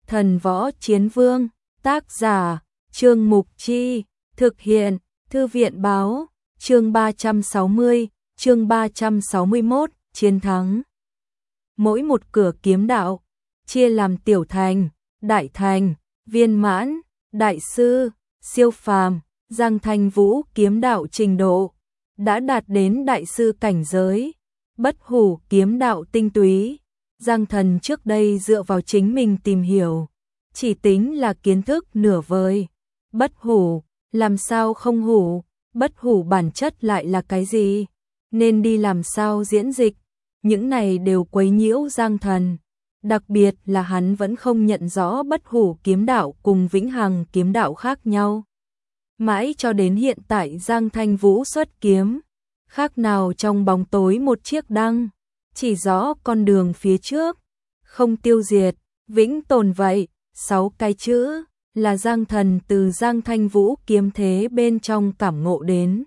Thần Võ Chiến Vương, tác giả, Trương Mục Chi, thực hiện, Thư viện báo, chương 360, chương 361, chiến thắng. Mỗi một cửa kiếm đạo, chia làm tiểu thành, đại thành, viên mãn, đại sư, siêu phàm. Giang Thanh Vũ kiếm đạo trình độ đã đạt đến đại sư cảnh giới, bất hủ kiếm đạo tinh túy. Giang Thần trước đây dựa vào chính mình tìm hiểu, chỉ tính là kiến thức nửa vời. Bất hủ, làm sao không hủ, bất hủ bản chất lại là cái gì, nên đi làm sao diễn dịch, những này đều quấy nhiễu Giang Thần. Đặc biệt là hắn vẫn không nhận rõ bất hủ kiếm đạo cùng vĩnh hằng kiếm đạo khác nhau. Mãi cho đến hiện tại Giang Thanh Vũ xuất kiếm, khác nào trong bóng tối một chiếc đăng, chỉ rõ con đường phía trước, không tiêu diệt, vĩnh tồn vậy. 6 cái chữ là Giang Thần từ Giang Thanh Vũ kiếm thế bên trong cảm ngộ đến.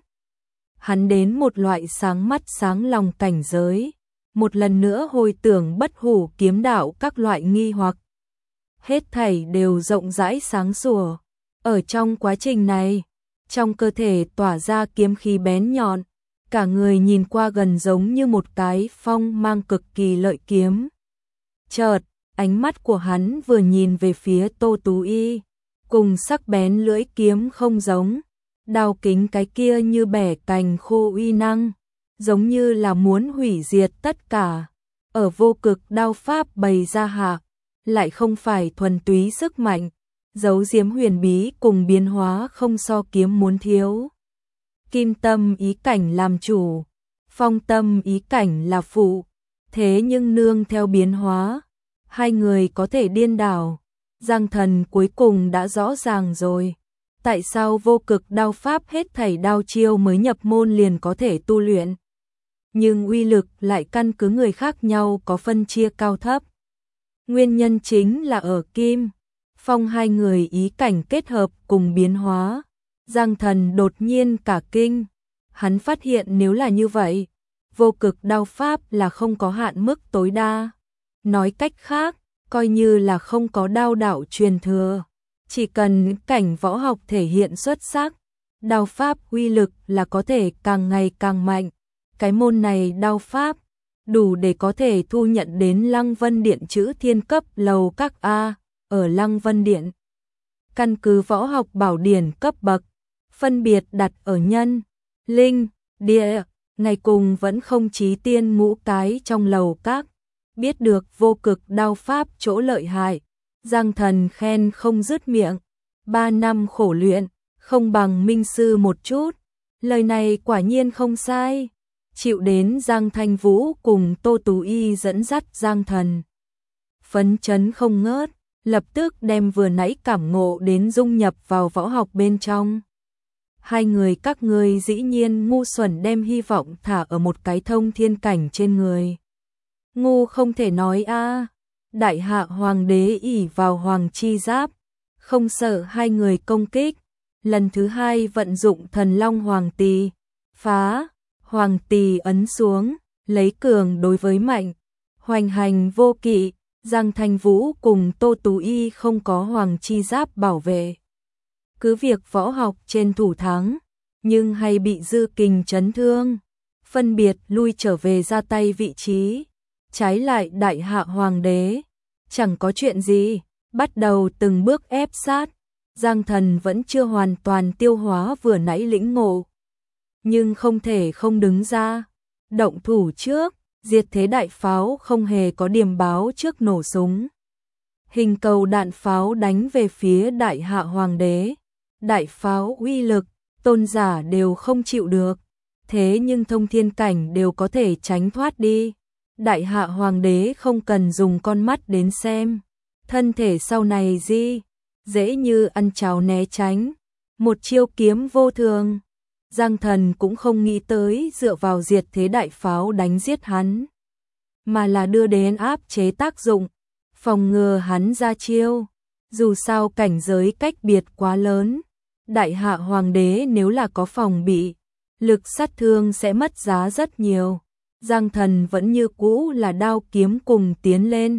Hắn đến một loại sáng mắt sáng lòng cảnh giới, một lần nữa hồi tưởng bất hủ kiếm đạo các loại nghi hoặc. Hết thảy đều rộng rãi sáng sủa. Ở trong quá trình này, trong cơ thể tỏa ra kiếm khí bén nhọn, cả người nhìn qua gần giống như một cái phong mang cực kỳ lợi kiếm. Chợt, ánh mắt của hắn vừa nhìn về phía Tô Tú Y, cùng sắc bén lưỡi kiếm không giống, đao kính cái kia như bẻ cành khô uy năng, giống như là muốn hủy diệt tất cả. Ở vô cực đao pháp bày ra hạ, lại không phải thuần túy sức mạnh, giấu giếm huyền bí cùng biến hóa không so kiếm muốn thiếu. Kim tâm ý cảnh làm chủ, phong tâm ý cảnh là phụ, thế nhưng nương theo biến hóa, hai người có thể điên đảo. Giang Thần cuối cùng đã rõ ràng rồi, tại sao vô cực đao pháp hết thảy đao chiêu mới nhập môn liền có thể tu luyện, nhưng uy lực lại căn cứ người khác nhau có phân chia cao thấp. Nguyên nhân chính là ở kim, phong hai người ý cảnh kết hợp cùng biến hóa. Giang Thần đột nhiên cả kinh, hắn phát hiện nếu là như vậy, vô cực đao pháp là không có hạn mức tối đa. Nói cách khác, coi như là không có đao đạo truyền thừa, chỉ cần cảnh võ học thể hiện xuất sắc, đao pháp uy lực là có thể càng ngày càng mạnh. Cái môn này đao pháp, đủ để có thể thu nhận đến Lăng Vân Điện chữ thiên cấp lầu các A. Ở Lăng Vân Điện, căn cứ võ học bảo điển cấp bậc, phân biệt đặt ở nhân, linh, địa, ngày cùng vẫn không chí tiên ngũ cái trong lầu các. Biết được vô cực đao pháp chỗ lợi hại, Giang Thần khen không dứt miệng. 3 năm khổ luyện, không bằng minh sư một chút. Lời này quả nhiên không sai. Chịu đến Giang Thanh Vũ cùng Tô Tú Y dẫn dắt Giang Thần phấn chấn không ngớt, lập tức đem vừa nãy cảm ngộ đến dung nhập vào võ học bên trong. Hai người các ngươi dĩ nhiên ngu xuẩn đem hy vọng thả ở một cái thông thiên cảnh trên người. Ngu không thể nói a. Đại hạ hoàng đế ỷ vào hoàng chi giáp, không sợ hai người công kích. Lần thứ hai vận dụng thần long hoàng tỳ, phá, hoàng tỳ ấn xuống, lấy cường đối với mạnh, hoành hành vô kỵ. Giang Thanh Vũ cùng Tô Tú Y không có hoàng chi giáp bảo vệ, cứ việc võ học trên thủ thắng, nhưng hay bị dư kình chấn thương, phân biệt lui trở về ra tay vị trí. Trái lại đại hạ hoàng đế, chẳng có chuyện gì, bắt đầu từng bước ép sát. Giang Thần vẫn chưa hoàn toàn tiêu hóa vừa nãy lĩnh ngộ, nhưng không thể không đứng ra, động thủ trước. Diệt thế đại pháo không hề có điểm báo trước nổ súng. Hình cầu đạn pháo đánh về phía đại hạ hoàng đế. Đại pháo uy lực, tôn giả đều không chịu được. Thế nhưng thông thiên cảnh đều có thể tránh thoát đi. Đại hạ hoàng đế không cần dùng con mắt đến xem. Thân thể sau này dễ như ăn cháo né tránh. Một chiêu kiếm vô thường. Giang Thần cũng không nghĩ tới dựa vào diệt thế đại pháo đánh giết hắn, mà là đưa đến áp chế tác dụng, phòng ngừa hắn ra chiêu. Dù sao cảnh giới cách biệt quá lớn, đại hạ hoàng đế nếu là có phòng bị, lực sát thương sẽ mất giá rất nhiều. Giang Thần vẫn như cũ là đao kiếm cùng tiến lên,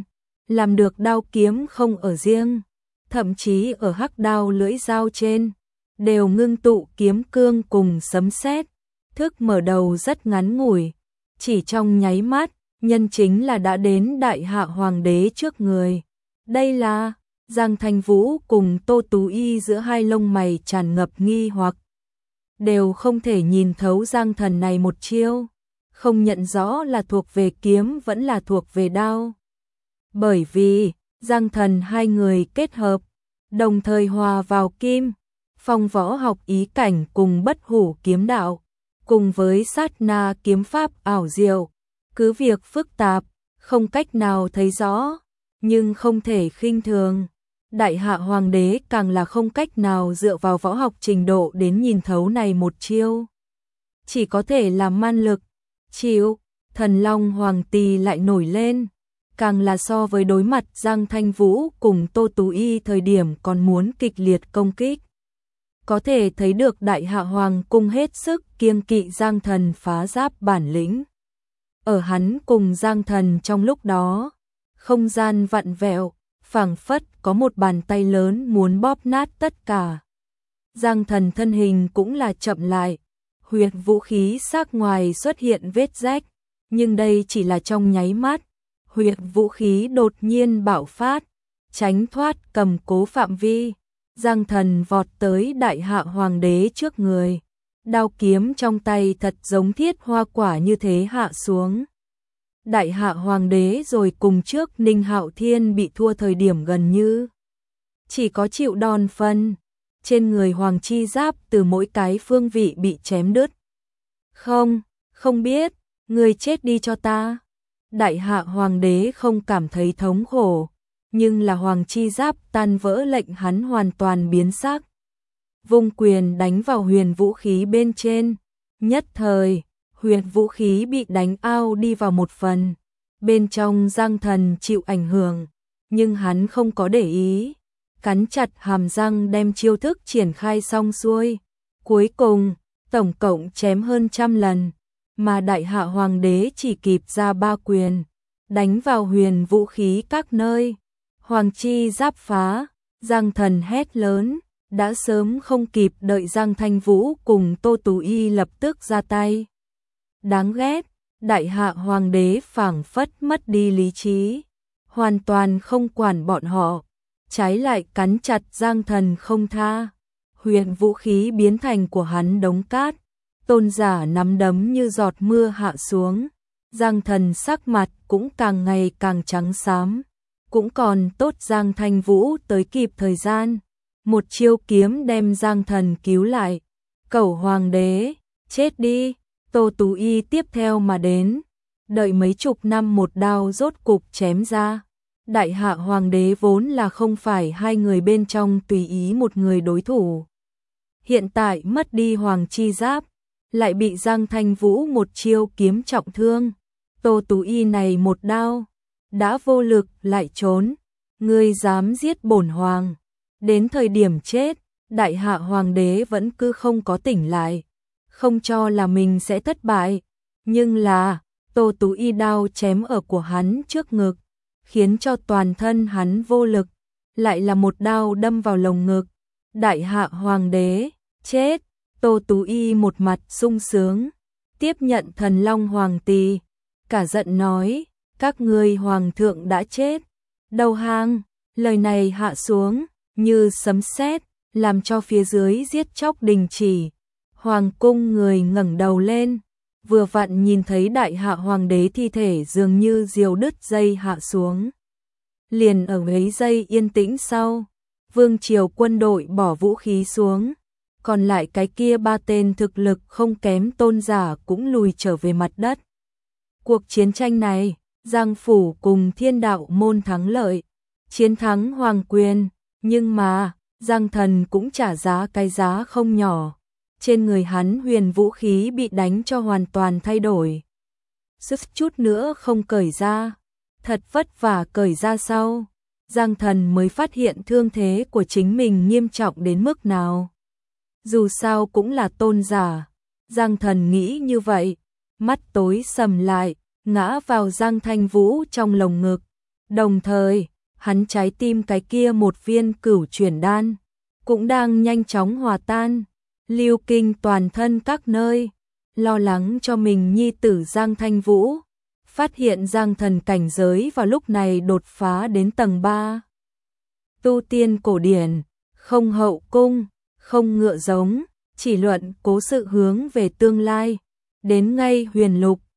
làm được đao kiếm không ở riêng, thậm chí ở hắc đao lưỡi dao trên, đều ngưng tụ kiếm cương cùng sấm sét. Thức mở đầu rất ngắn ngủi, chỉ trong nháy mắt, nhân chính là đã đến đại hạ hoàng đế trước người. Đây là Giang Thanh Vũ cùng Tô Tú Y giữa hai lông mày tràn ngập nghi hoặc, đều không thể nhìn thấu Giang Thần này một chiêu, không nhận rõ là thuộc về kiếm vẫn là thuộc về đao. Bởi vì Giang Thần hai người kết hợp, đồng thời hòa vào kim, phong võ học ý cảnh cùng bất hủ kiếm đạo, cùng với sát na kiếm pháp ảo diệu, cứ việc phức tạp, không cách nào thấy rõ, nhưng không thể khinh thường. Đại hạ hoàng đế càng là không cách nào dựa vào võ học trình độ đến nhìn thấu này một chiêu. Chỉ có thể làm man lực, chịu, thần long hoàng tỳ lại nổi lên, càng là so với đối mặt Giang Thanh Vũ cùng Tô Tú Y thời điểm còn muốn kịch liệt công kích. Có thể thấy được đại hạ hoàng cung hết sức kiêng kỵ Giang Thần phá giáp bản lĩnh. Ở hắn cùng Giang Thần trong lúc đó, không gian vặn vẹo, phảng phất có một bàn tay lớn muốn bóp nát tất cả. Giang Thần thân hình cũng là chậm lại, huyệt vũ khí sắc ngoài xuất hiện vết rách, nhưng đây chỉ là trong nháy mắt, huyệt vũ khí đột nhiên bạo phát, tránh thoát cầm cố phạm vi. Giang Thần vọt tới đại hạ hoàng đế trước người, đao kiếm trong tay thật giống thiết hoa quả như thế hạ xuống. Đại hạ hoàng đế rồi cùng trước Ninh Hạo Thiên bị thua thời điểm gần như chỉ có chịu đòn phân, trên người hoàng chi giáp từ mỗi cái phương vị bị chém đứt. Không biết, người chết đi cho ta. Đại hạ hoàng đế không cảm thấy thống khổ, nhưng là hoàng chi giáp tan vỡ lệnh hắn hoàn toàn biến sắc. Vung quyền đánh vào huyền vũ khí bên trên, nhất thời, huyền vũ khí bị đánh ao đi vào một phần. Bên trong Giang Thần chịu ảnh hưởng, nhưng hắn không có để ý, cắn chặt hàm răng đem chiêu thức triển khai xong xuôi. Cuối cùng, tổng cộng chém hơn 100 lần, mà đại hạ hoàng đế chỉ kịp ra 3 quyền, đánh vào huyền vũ khí các nơi. Hoàng chi giáp phá, Giang Thần hét lớn, đã sớm không kịp đợi Giang Thanh Vũ cùng Tô Tú Y lập tức ra tay. Đáng ghét, đại hạ hoàng đế phảng phất mất đi lý trí, hoàn toàn không quản bọn họ, trái lại cắn chặt Giang Thần không tha. Huyền vũ khí biến thành của hắn đống cát, tôn giả nắm đấm như giọt mưa hạ xuống. Giang Thần sắc mặt cũng càng ngày càng trắng xám. Cũng còn tốt Giang Thanh Vũ tới kịp thời gian, một chiêu kiếm đem Giang Thần cứu lại. Cẩu hoàng đế, chết đi. Tô Tú Y tiếp theo mà đến, đợi mấy chục năm một đao rốt cục chém ra. Đại hạ hoàng đế vốn là không phải hai người bên trong tùy ý một người đối thủ. Hiện tại mất đi hoàng chi giáp, lại bị Giang Thanh Vũ một chiêu kiếm trọng thương. Tô Tú Y này một đao, đã vô lực lại trốn. Ngươi dám giết bổn hoàng. Đến thời điểm chết, đại hạ hoàng đế vẫn cứ không có tỉnh lại, không cho là mình sẽ thất bại. Nhưng là, Tô Tú Y đao chém ở của hắn trước ngực, khiến cho toàn thân hắn vô lực, lại là một đao đâm vào lồng ngực. Đại hạ hoàng đế, chết. Tô Tú Y một mặt sung sướng, tiếp nhận thần long hoàng tỳ, cả giận nói, các ngươi hoàng thượng đã chết. Đầu hàng, lời này hạ xuống, như sấm sét, làm cho phía dưới giết chóc đình chỉ. Hoàng cung người ngẩng đầu lên, vừa vặn nhìn thấy đại hạ hoàng đế thi thể dường như diều đứt dây hạ xuống. Liền ở mấy giây yên tĩnh sau, vương triều quân đội bỏ vũ khí xuống, còn lại cái kia 3 tên thực lực không kém tôn giả cũng lùi trở về mặt đất. Cuộc chiến tranh này, Giang Phủ cùng Thiên Đạo Môn thắng lợi, chiến thắng hoàng quyền, nhưng mà, Giang Thần cũng trả giá cái giá không nhỏ. Trên người hắn huyền vũ khí bị đánh cho hoàn toàn thay đổi. Sức chút nữa không cởi ra, thật vất vả cởi ra sau, Giang Thần mới phát hiện thương thế của chính mình nghiêm trọng đến mức nào. Dù sao cũng là tôn giả, Giang Thần nghĩ như vậy, mắt tối sầm lại, ngã vào Giang Thanh Vũ trong lồng ngực, Đồng thời, hắn trái tim cái kia một viên cửu chuyển đan cũng đang nhanh chóng hòa tan, lưu kinh toàn thân các nơi, lo lắng cho mình nhi tử Giang Thanh Vũ. Phát hiện Giang Thần cảnh giới vào lúc này đột phá đến tầng 3. Tu tiên cổ điển, không hậu cung, không ngựa giống, chỉ luận cố sự hướng về tương lai, đến ngay huyền lục,